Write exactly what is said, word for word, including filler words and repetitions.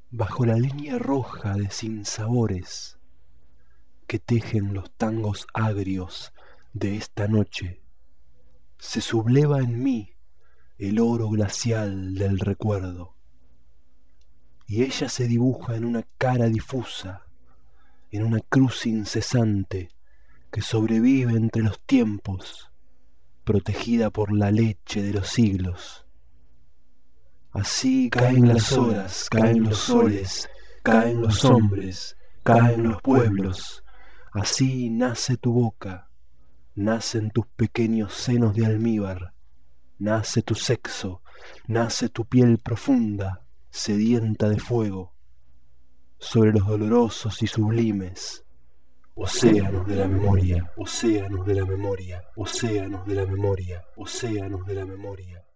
bajo la línea roja de sinsabores que tejen los tangos agrios de esta noche, se subleva en mí el oro glacial del recuerdo, y ella se dibuja en una cara difusa, en una cruz incesante que sobrevive entre los tiempos, protegida por la leche de los siglos. Así caen las horas, caen los soles, caen los hombres, caen los pueblos. Así nace tu boca, nacen tus pequeños senos de almíbar, nace tu sexo, nace tu piel profunda, sedienta de fuego, sobre los dolorosos y sublimes océanos de la memoria, océanos de la memoria, océanos de la memoria, océanos de la memoria.